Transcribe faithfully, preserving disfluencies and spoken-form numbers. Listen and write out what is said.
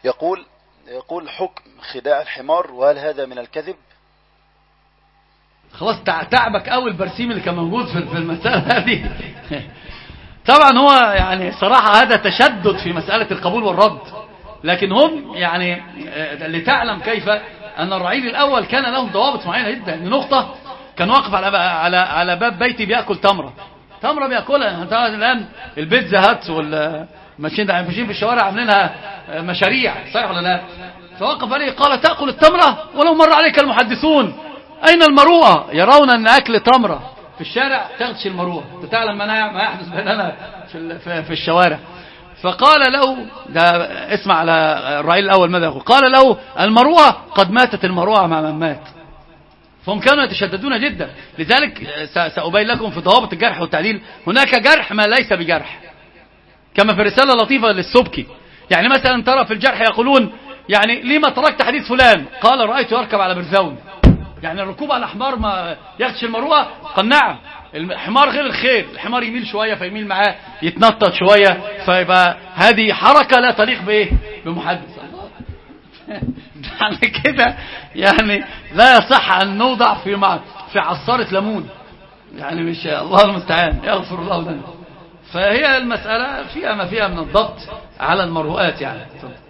يقول يقول حكم خداع الحمار، وهل هذا من الكذب؟ خلاص تعبك أول برسيم اللي كان موجود في المسألة دي. طبعا هو يعني صراحة هذا تشدد في مسألة القبول والرد، لكن هم يعني لتعلم كيف أن الرعيل الأول كان لهم ضوابط معينة جدا. نقطة، كان واقف على على على باب بيتي بيأكل تمرة تمرة بيأكلها. انت الآن البيتزا هات والماشيين ماشيين في الشوارع عاملينها مشاريع، صحيح ولا لا؟ فوقف عليه قال: تأكل التمرة ولو مر عليك المحدثون أين المروءة؟ يرون أن أكل تمرة في الشارع تغش المروءة. تعلم ما يحدث بيننا في في الشوارع. فقال له، ده اسمع على الرعيل الأول ماذا يقول، قال له: المروءة قد ماتت المروءة مع من مات. فهم كانوا يتشددون جدا. لذلك سأبين لكم في ضوابط الجرح والتعديل هناك جرح ما ليس بجرح، كما في رسالة لطيفة للسبكي. يعني مثلا ترى في الجرح يقولون يعني لما تركت حديث فلان؟ قال: رأيت يركب على برزون. يعني الركوب على الحمار ما يخدش المروءة؟ قال: نعم، الحمار غير الخيل، الحمار يميل شوية فيميل معاه، يتنطط شوية، فيبقى هذه حركة لا تليق بايه؟ بمحدث. يعني كده يعني لا يصح أن نوضع في مع في عصارة ليمون، يعني مش الله المستعان، يغفر الله لنا. فهي المسألة فيها ما فيها من الضبط على المروءات يعني.